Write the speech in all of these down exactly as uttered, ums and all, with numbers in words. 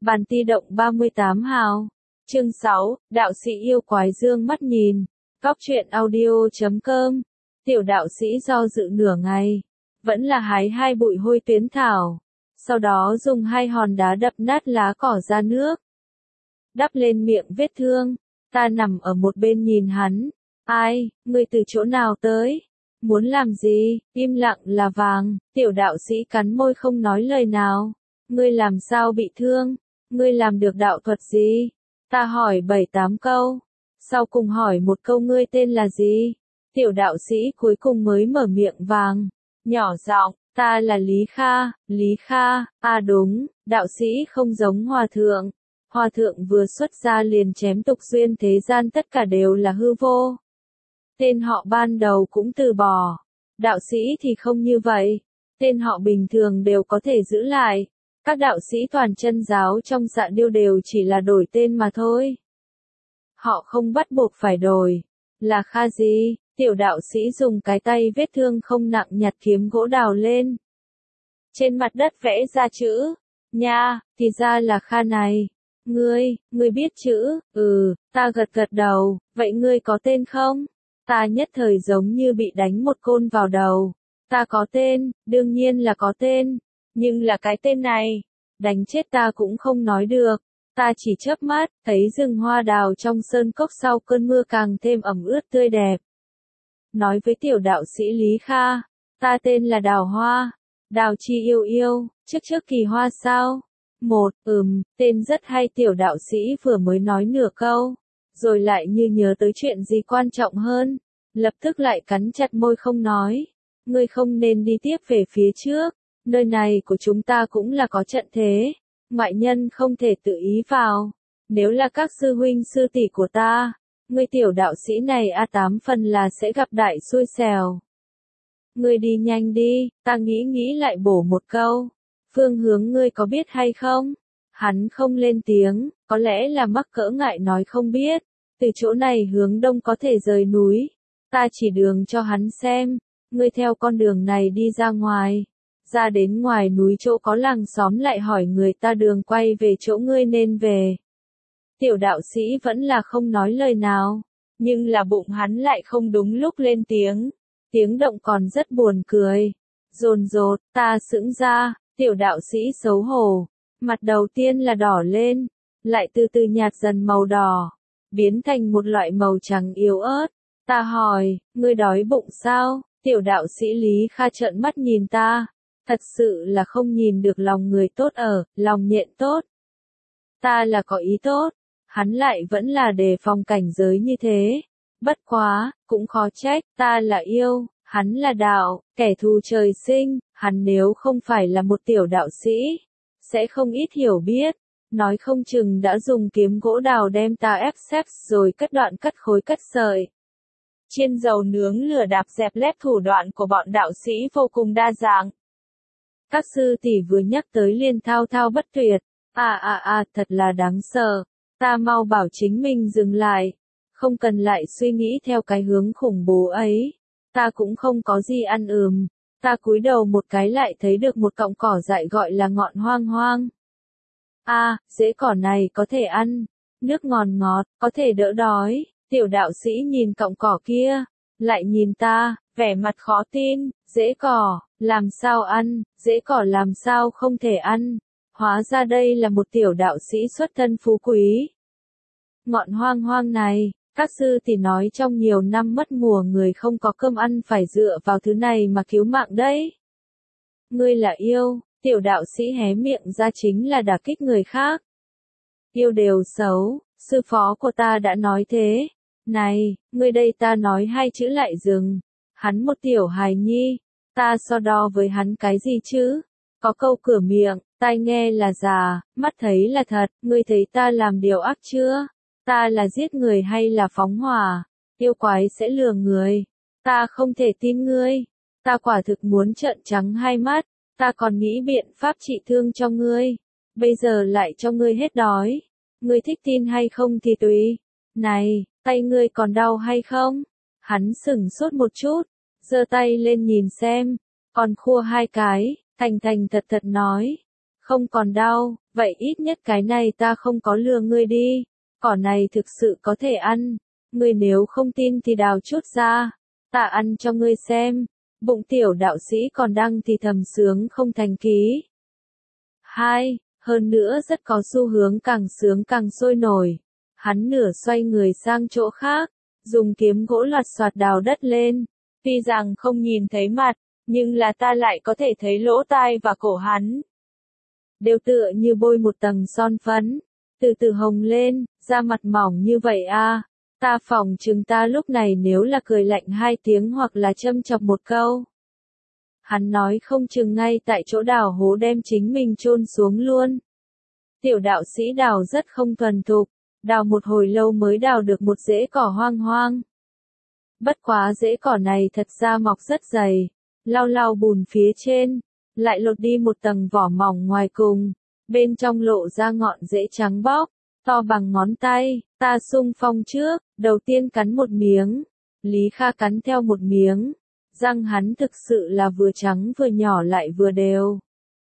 Bàn ti động ba mươi tám hào. Chương sáu, đạo sĩ yêu quái dương mắt nhìn. Góc truyện audio chấm com. Tiểu đạo sĩ do dự nửa ngày, vẫn là hái hai bụi hôi tuyến thảo, sau đó dùng hai hòn đá đập nát lá cỏ ra nước, đắp lên miệng vết thương. Ta nằm ở một bên nhìn hắn. Ai, ngươi từ chỗ nào tới? Muốn làm gì? Im lặng là vàng. Tiểu đạo sĩ cắn môi không nói lời nào. Ngươi làm sao bị thương? Ngươi làm được đạo thuật gì? Ta hỏi bảy tám câu. Sau cùng hỏi một câu ngươi tên là gì? Tiểu đạo sĩ cuối cùng mới mở miệng vàng. Nhỏ giọng, ta là Lý Kha. Lý Kha, à đúng, đạo sĩ không giống hòa thượng. Hòa thượng vừa xuất gia liền chém tục duyên thế gian tất cả đều là hư vô. Tên họ ban đầu cũng từ bỏ. Đạo sĩ thì không như vậy. Tên họ bình thường đều có thể giữ lại. Các đạo sĩ toàn chân giáo trong Dạ Điêu đều chỉ là đổi tên mà thôi. Họ không bắt buộc phải đổi. Là Kha gì? Tiểu đạo sĩ dùng cái tay vết thương không nặng nhặt kiếm gỗ đào lên. Trên mặt đất vẽ ra chữ. Nha, thì ra là Kha này. Ngươi, ngươi biết chữ? Ừ, ta gật gật đầu. Vậy ngươi có tên không? Ta nhất thời giống như bị đánh một côn vào đầu. Ta có tên, đương nhiên là có tên. Nhưng là cái tên này, đánh chết ta cũng không nói được. Ta chỉ chớp mắt, thấy rừng hoa đào trong sơn cốc sau cơn mưa càng thêm ẩm ướt tươi đẹp. Nói với tiểu đạo sĩ Lý Kha, ta tên là Đào Hoa. Đào chi yêu yêu, trước trước kỳ hoa sao? Một, ừm, tên rất hay. Tiểu đạo sĩ vừa mới nói nửa câu, rồi lại như nhớ tới chuyện gì quan trọng hơn, lập tức lại cắn chặt môi không nói. Ngươi không nên đi tiếp về phía trước, nơi này của chúng ta cũng là có trận thế, ngoại nhân không thể tự ý vào. Nếu là các sư huynh sư tỷ của ta, ngươi tiểu đạo sĩ này a tám phần là sẽ gặp đại xui xẻo. Ngươi đi nhanh đi. Ta nghĩ nghĩ lại bổ một câu. Phương hướng ngươi có biết hay không? Hắn không lên tiếng, có lẽ là mắc cỡ ngại nói không biết. Từ chỗ này hướng đông có thể rời núi. Ta chỉ đường cho hắn xem. Ngươi theo con đường này đi ra ngoài. Ra đến ngoài núi chỗ có làng xóm lại hỏi người ta đường quay về chỗ ngươi nên về. Tiểu đạo sĩ vẫn là không nói lời nào. Nhưng là bụng hắn lại không đúng lúc lên tiếng. Tiếng động còn rất buồn cười. Dồn dột, ta sững ra. Tiểu đạo sĩ xấu hổ. Mặt đầu tiên là đỏ lên. Lại từ từ nhạt dần màu đỏ. Biến thành một loại màu trắng yếu ớt. Ta hỏi, ngươi đói bụng sao? Tiểu đạo sĩ Lý Kha trợn mắt nhìn ta. Thật sự là không nhìn được lòng người tốt ở, lòng nhện tốt. Ta là có ý tốt. Hắn lại vẫn là đề phòng cảnh giới như thế. Bất quá, cũng khó trách, ta là yêu, hắn là đạo, kẻ thù trời sinh. Hắn nếu không phải là một tiểu đạo sĩ, sẽ không ít hiểu biết. Nói không chừng đã dùng kiếm gỗ đào đem ta ép xếp rồi cắt đoạn cắt khối cắt sợi. Chiên dầu nướng lửa đạp dẹp lép thủ đoạn của bọn đạo sĩ vô cùng đa dạng. Các sư tỷ vừa nhắc tới liền thao thao bất tuyệt. À à à, thật là đáng sợ. Ta mau bảo chính mình dừng lại. Không cần lại suy nghĩ theo cái hướng khủng bố ấy. Ta cũng không có gì ăn ừm. Ta cúi đầu một cái lại thấy được một cọng cỏ dại gọi là ngọn hoang hoang. À, rễ cỏ này có thể ăn. Nước ngọt ngọt, có thể đỡ đói. Tiểu đạo sĩ nhìn cọng cỏ kia. Lại nhìn ta, vẻ mặt khó tin. Rễ cỏ, làm sao ăn? Rễ cỏ làm sao không thể ăn? Hóa ra đây là một tiểu đạo sĩ xuất thân phú quý. Ngọn hoang hoang này, các sư thì nói trong nhiều năm mất mùa người không có cơm ăn phải dựa vào thứ này mà cứu mạng đấy. Ngươi là yêu, tiểu đạo sĩ hé miệng ra chính là đả kích người khác. Yêu đều xấu, sư phó của ta đã nói thế. Này, ngươi đây ta nói hai chữ lại dừng. Hắn một tiểu hài nhi, ta so đo với hắn cái gì chứ? Có câu cửa miệng, tai nghe là già, mắt thấy là thật. Ngươi thấy ta làm điều ác chưa? Ta là giết người hay là phóng hỏa? Yêu quái sẽ lừa người. Ta không thể tin ngươi. Ta quả thực muốn trợn trắng hai mắt. Ta còn nghĩ biện pháp trị thương cho ngươi. Bây giờ lại cho ngươi hết đói. Ngươi thích tin hay không thì tùy. Này, tay ngươi còn đau hay không? Hắn sửng sốt một chút. Giơ tay lên nhìn xem. Còn khua hai cái. Thành thành thật thật nói. Không còn đau, vậy ít nhất cái này ta không có lừa ngươi đi. Cỏ này thực sự có thể ăn. Ngươi nếu không tin thì đào chút ra. Ta ăn cho ngươi xem. Bụng tiểu đạo sĩ còn đang thì thầm sướng không thành ký. Hai, hơn nữa rất có xu hướng càng sướng càng sôi nổi. Hắn nửa xoay người sang chỗ khác, dùng kiếm gỗ loạt soạt đào đất lên. Tuy rằng không nhìn thấy mặt, nhưng là ta lại có thể thấy lỗ tai và cổ hắn. Đều tựa như bôi một tầng son phấn, từ từ hồng lên, da mặt mỏng như vậy a. Ta phỏng chừng ta lúc này nếu là cười lạnh hai tiếng hoặc là châm chọc một câu. Hắn nói không chừng ngay tại chỗ đào hố đem chính mình chôn xuống luôn. Tiểu đạo sĩ đào rất không thuần thục, đào một hồi lâu mới đào được một rễ cỏ hoang hoang. Bất quá rễ cỏ này thật ra mọc rất dày, lau lau bùn phía trên, lại lột đi một tầng vỏ mỏng ngoài cùng, bên trong lộ ra ngọn rễ trắng bóc, to bằng ngón tay. Ta xung phong trước, đầu tiên cắn một miếng, Lý Kha cắn theo một miếng, răng hắn thực sự là vừa trắng vừa nhỏ lại vừa đều.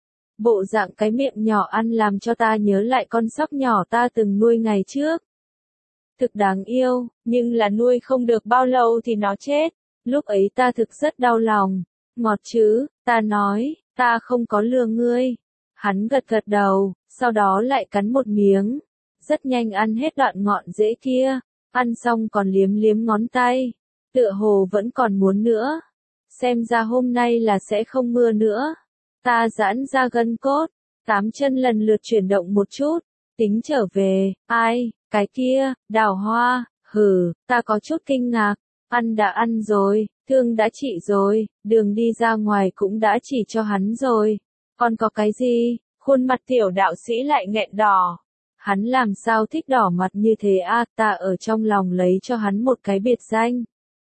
Bộ dạng cái miệng nhỏ ăn làm cho ta nhớ lại con sóc nhỏ ta từng nuôi ngày trước. Thực đáng yêu, nhưng là nuôi không được bao lâu thì nó chết, lúc ấy ta thực rất đau lòng. Ngọt chứ, ta nói, ta không có lừa ngươi. Hắn gật gật đầu, sau đó lại cắn một miếng. Rất nhanh ăn hết đoạn ngọn rễ kia, ăn xong còn liếm liếm ngón tay, tựa hồ vẫn còn muốn nữa. Xem ra hôm nay là sẽ không mưa nữa. Ta giãn ra gân cốt, tám chân lần lượt chuyển động một chút, tính trở về. Ai, cái kia, đào hoa, hừ, ta có chút kinh ngạc. Ăn đã ăn rồi, thương đã trị rồi, đường đi ra ngoài cũng đã chỉ cho hắn rồi. Còn có cái gì? Khuôn mặt tiểu đạo sĩ lại nghẹn đỏ. Hắn làm sao thích đỏ mặt như thế a? À, ta ở trong lòng lấy cho hắn một cái biệt danh.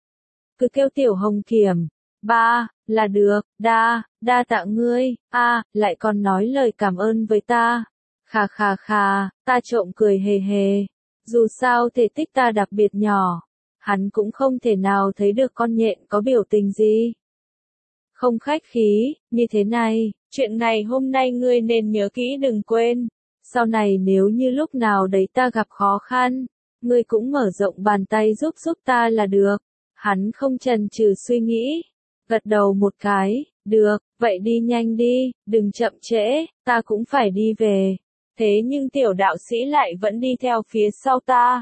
Cứ kêu tiểu hồng kiểm. Ba, là được, đa, đa tạ ngươi, a, à, lại còn nói lời cảm ơn với ta. Khà khà khà, ta trộm cười hề hề. Dù sao thể tích ta đặc biệt nhỏ, hắn cũng không thể nào thấy được con nhện có biểu tình gì. Không khách khí, như thế này, chuyện này hôm nay ngươi nên nhớ kỹ đừng quên. Sau này nếu như lúc nào đấy ta gặp khó khăn, ngươi cũng mở rộng bàn tay giúp giúp ta là được. Hắn không chần chừ suy nghĩ, gật đầu một cái, được, vậy đi nhanh đi, đừng chậm trễ, ta cũng phải đi về. Thế nhưng tiểu đạo sĩ lại vẫn đi theo phía sau ta.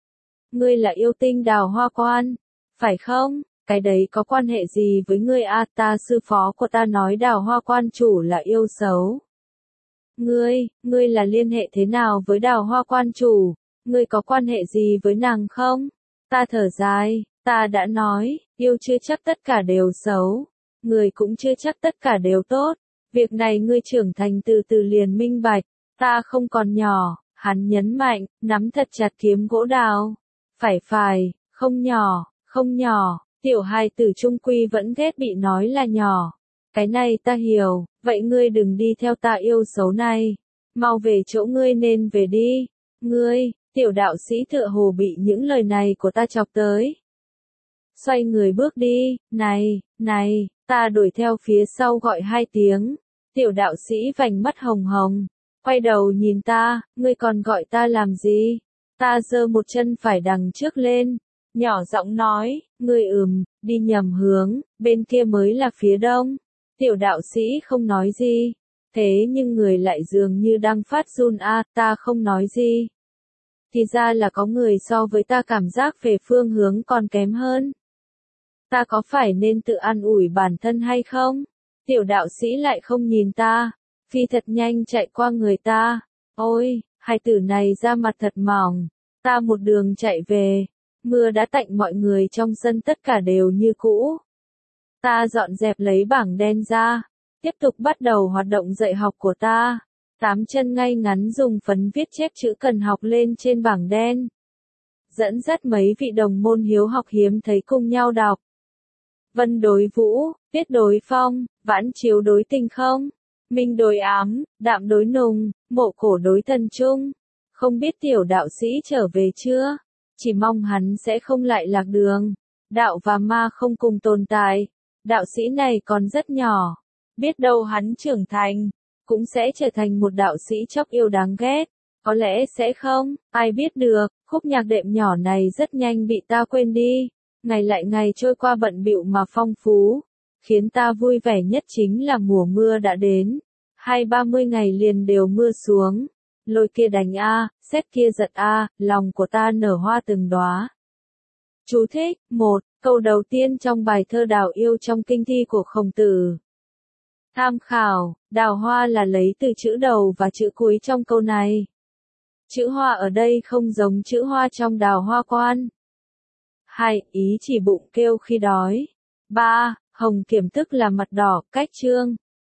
Ngươi là yêu tinh Đào Hoa Quan, phải không? Cái đấy có quan hệ gì với ngươi a? À, ta sư phó của ta nói Đào Hoa Quan chủ là yêu xấu. Ngươi, ngươi là liên hệ thế nào với Đào Hoa Quan chủ? Ngươi có quan hệ gì với nàng không? Ta thở dài, ta đã nói, yêu chưa chắc tất cả đều xấu, người cũng chưa chắc tất cả đều tốt. Việc này ngươi trưởng thành từ từ liền minh bạch, ta không còn nhỏ, hắn nhấn mạnh, nắm thật chặt kiếm gỗ đào. Phải phải, không nhỏ, không nhỏ, tiểu hài tử trung quy vẫn ghét bị nói là nhỏ. Cái này ta hiểu, vậy ngươi đừng đi theo ta yêu xấu này. Mau về chỗ ngươi nên về đi. Ngươi, tiểu đạo sĩ tựa hồ bị những lời này của ta chọc tới. Xoay người bước đi, này, này, ta đuổi theo phía sau gọi hai tiếng. Tiểu đạo sĩ vành mắt hồng hồng, quay đầu nhìn ta, ngươi còn gọi ta làm gì? Ta giơ một chân phải đằng trước lên, nhỏ giọng nói, ngươi ừm, đi nhầm hướng, bên kia mới là phía đông. Tiểu đạo sĩ không nói gì, thế nhưng người lại dường như đang phát run a, à, ta không nói gì. Thì ra là có người so với ta cảm giác về phương hướng còn kém hơn. Ta có phải nên tự an ủi bản thân hay không? Tiểu đạo sĩ lại không nhìn ta, phi thật nhanh chạy qua người ta. Ôi, hai tử này da mặt thật mỏng. Ta một đường chạy về, mưa đã tạnh mọi người trong sân tất cả đều như cũ. Ta dọn dẹp lấy bảng đen ra, tiếp tục bắt đầu hoạt động dạy học của ta. Tám chân ngay ngắn dùng phấn viết chép chữ cần học lên trên bảng đen. Dẫn dắt mấy vị đồng môn hiếu học hiếm thấy cùng nhau đọc. Vân đối vũ, viết đối phong, vãn chiếu đối tình không, minh đối ám, đạm đối nùng, mộ cổ đối thần trung. Không biết tiểu đạo sĩ trở về chưa? Chỉ mong hắn sẽ không lại lạc đường. Đạo và ma không cùng tồn tại. Đạo sĩ này còn rất nhỏ. Biết đâu hắn trưởng thành, cũng sẽ trở thành một đạo sĩ chóc yêu đáng ghét. Có lẽ sẽ không, ai biết được, khúc nhạc đệm nhỏ này rất nhanh bị ta quên đi. Ngày lại ngày trôi qua bận bịu mà phong phú. Khiến ta vui vẻ nhất chính là mùa mưa đã đến. Hai ba mươi ngày liền đều mưa xuống. Lôi kia đánh a, sét kia giật a, lòng của ta nở hoa từng đóa. Chú thích, một, câu đầu tiên trong bài thơ Đào Yêu trong kinh thi của Khổng Tử. Tham khảo, đào hoa là lấy từ chữ đầu và chữ cuối trong câu này. Chữ hoa ở đây không giống chữ hoa trong đào hoa quan. Hai, ý chỉ bụng kêu khi đói. Ba, hồng kiểm tức là mặt đỏ, cách chương.